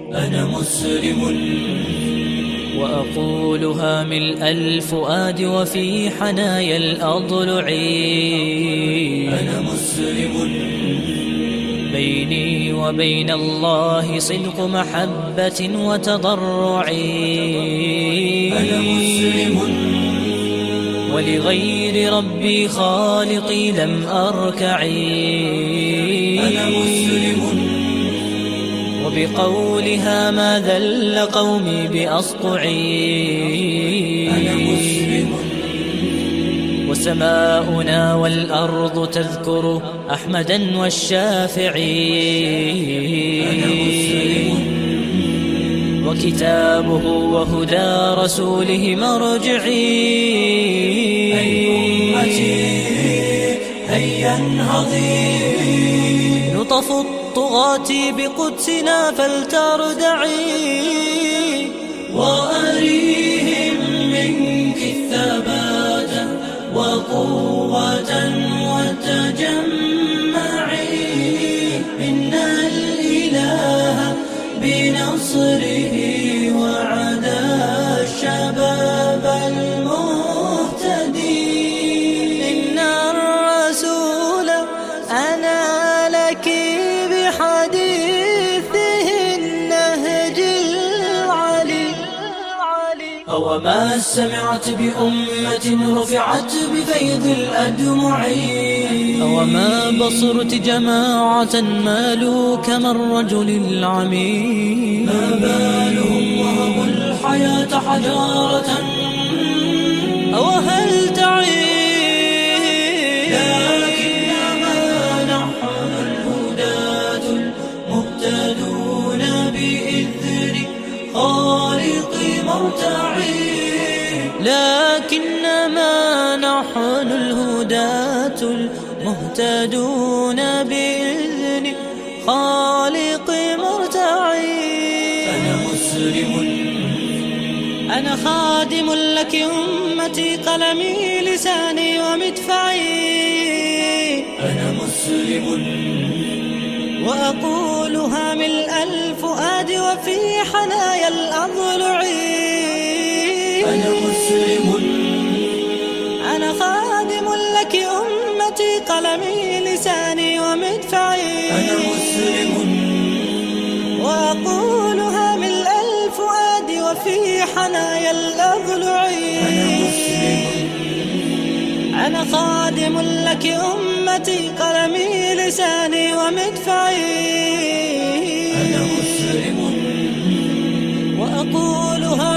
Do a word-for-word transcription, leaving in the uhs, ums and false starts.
أنا مسلم وأقولها ملء الفؤاد وفي حنايا الأضلع. أنا مسلم بيني وبين الله صدق محبة وتضرع. أنا مسلم ولغير ربي خالقي لم أركع. أنا مسلم وبقولها ما ذل قومي بأصطعي. أنا مسلم وسماؤنا والأرض تذكر أحمدا والشافعي. أنا مسلم وكتابه وهدى رسوله مرجعي. أي أمتي هيا انهضي، نطف الطغاة بقدسنا فلتردعي. وأريهم منك الثبات وقوة وتجمعي. إن الإله بنصره وعدا الشباب المهتدي. إن الرسول أنا لك بحديثه النهج العلي. أوما سمعت بأمة رفعت بفيض الأدمع. أوما بصرت جماعة مالوا كما الرجل العميل. ما بالهم وهبوا الحياة حجارة. أوهل تعي لكنما نحن الهداة المهتدون بإذن خالق مرتعي. لكنما نحن الهداة المهتدون بإذن خالق مرتعي. أنا مسلم أنا خادم لك أمتي قلمي لساني ومدفعي. أنا مسلم وأقولها ملء الفؤاد وفي حنايا الأضلع. أنا مسلم أنا خادم لك أمتي قلمي لساني ومدفعي. أنا مسلم وأقولها ملء الفؤاد وفي حنايا الأضلع. أنا مسلم أنا خادم لك أمتي قلمي لساني ومدفعي. أنا مسلم وأقولها